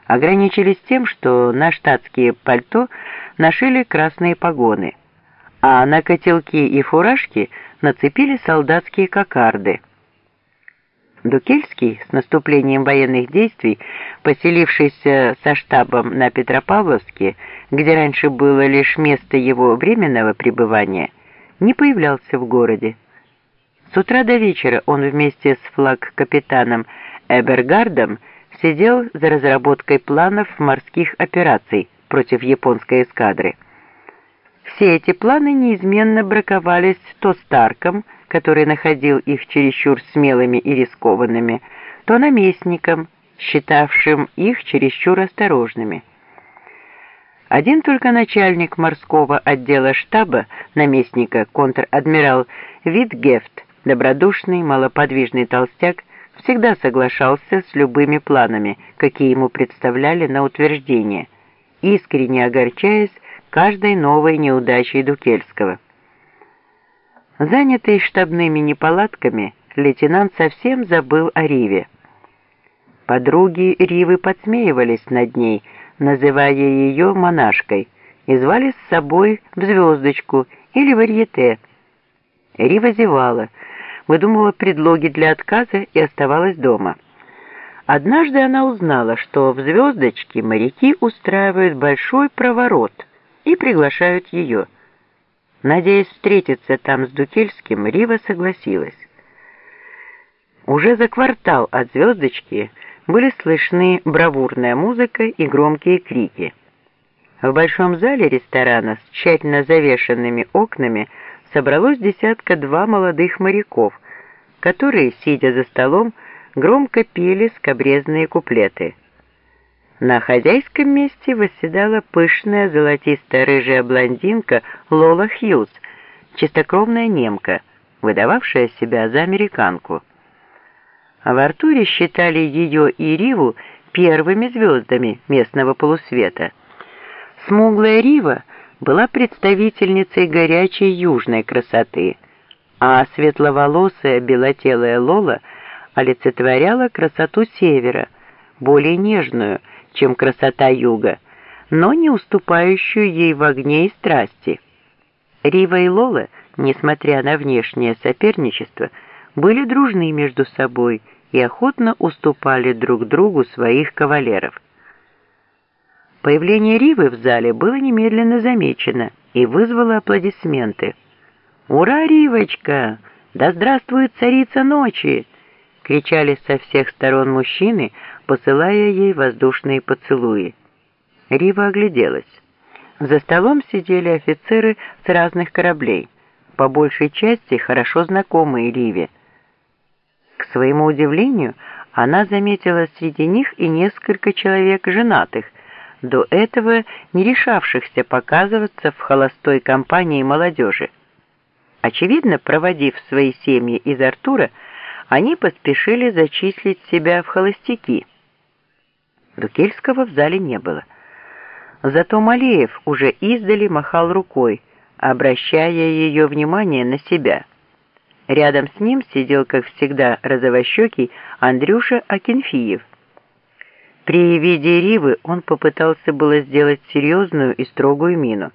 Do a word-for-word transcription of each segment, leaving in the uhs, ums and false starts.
ограничились тем, что на штатские пальто нашили красные погоны, а на котелки и фуражки нацепили солдатские кокарды. Дукельский, с наступлением военных действий, поселившийся со штабом на Петропавловске, где раньше было лишь место его временного пребывания, не появлялся в городе. С утра до вечера он вместе с флаг-капитаном Эбергардом сидел за разработкой планов морских операций против японской эскадры. Все эти планы неизменно браковались то с Тарком, который находил их чересчур смелыми и рискованными, то наместником, считавшим их чересчур осторожными. Один только начальник морского отдела штаба наместника, контр-адмирал Витгефт, добродушный, малоподвижный толстяк, всегда соглашался с любыми планами, какие ему представляли на утверждение, искренне огорчаясь каждой новой неудачей Дукельского. Занятый штабными неполадками, лейтенант совсем забыл о Риве. Подруги Ривы подсмеивались над ней, называя ее монашкой, и звали с собой в звездочку или варьете. Рива зевала, выдумывала предлоги для отказа и оставалась дома. Однажды она узнала, что в звездочке моряки устраивают большой проворот и приглашают ее. Надеясь встретиться там с Дукельским, Рива согласилась. Уже за квартал от звездочки были слышны бравурная музыка и громкие крики. В большом зале ресторана с тщательно завешенными окнами собралось десятка-два молодых моряков, которые, сидя за столом, громко пели скабрезные куплеты. На хозяйском месте восседала пышная золотисто-рыжая блондинка Лола Хьюз, чистокровная немка, выдававшая себя за американку. А в Артуре считали ее и Риву первыми звездами местного полусвета. Смуглая Рива была представительницей горячей южной красоты, а светловолосая белотелая Лола олицетворяла красоту севера, более нежную, чем красота юга, но не уступающую ей в огне и страсти. Рива и Лола, несмотря на внешнее соперничество, были дружны между собой и охотно уступали друг другу своих кавалеров. Появление Ривы в зале было немедленно замечено и вызвало аплодисменты. «Ура, Ривочка! Да здравствует царица ночи!» — кричали со всех сторон мужчины, посылая ей воздушные поцелуи. Рива огляделась. За столом сидели офицеры с разных кораблей, по большей части хорошо знакомые Риве. К своему удивлению, она заметила среди них и несколько человек женатых, до этого не решавшихся показываться в холостой компании молодежи. Очевидно, проводив свои семьи из Артура, они поспешили зачислить себя в холостяки. Дукельского в зале не было. Зато Малеев уже издали махал рукой, обращая ее внимание на себя. Рядом с ним сидел, как всегда, розовощекий Андрюша Акинфиев. При виде Ривы он попытался было сделать серьезную и строгую мину.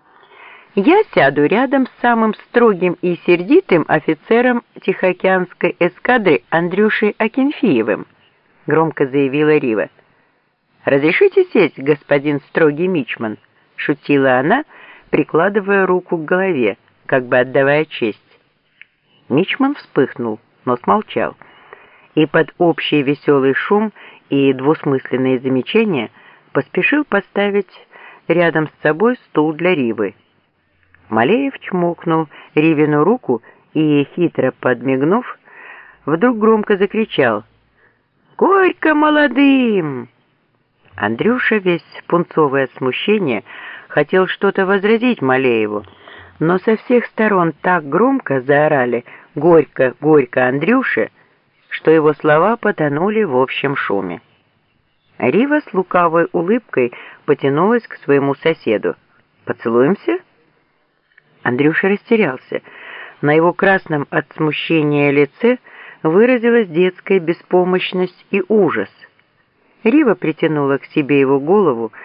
«Я сяду рядом с самым строгим и сердитым офицером Тихоокеанской эскадры Андрюшей Акинфиевым», — громко заявила Рива. «Разрешите сесть, господин строгий мичман?» — шутила она, прикладывая руку к голове, как бы отдавая честь. Мичман вспыхнул, но смолчал, и под общий веселый шум и двусмысленные замечания поспешил поставить рядом с собой стул для Ривы. Малеев чмокнул Ривину руку и, хитро подмигнув, вдруг громко закричал: «Горько молодым!» Андрюша, весь пунцовое от смущения, хотел что-то возразить Малееву, но со всех сторон так громко заорали «Горько, горько, Андрюша!», что его слова потонули в общем шуме. Рива с лукавой улыбкой потянулась к своему соседу. «Поцелуемся?» Андрюша растерялся. На его красном от смущения лице выразилась детская беспомощность и ужас. Рива притянула к себе его голову,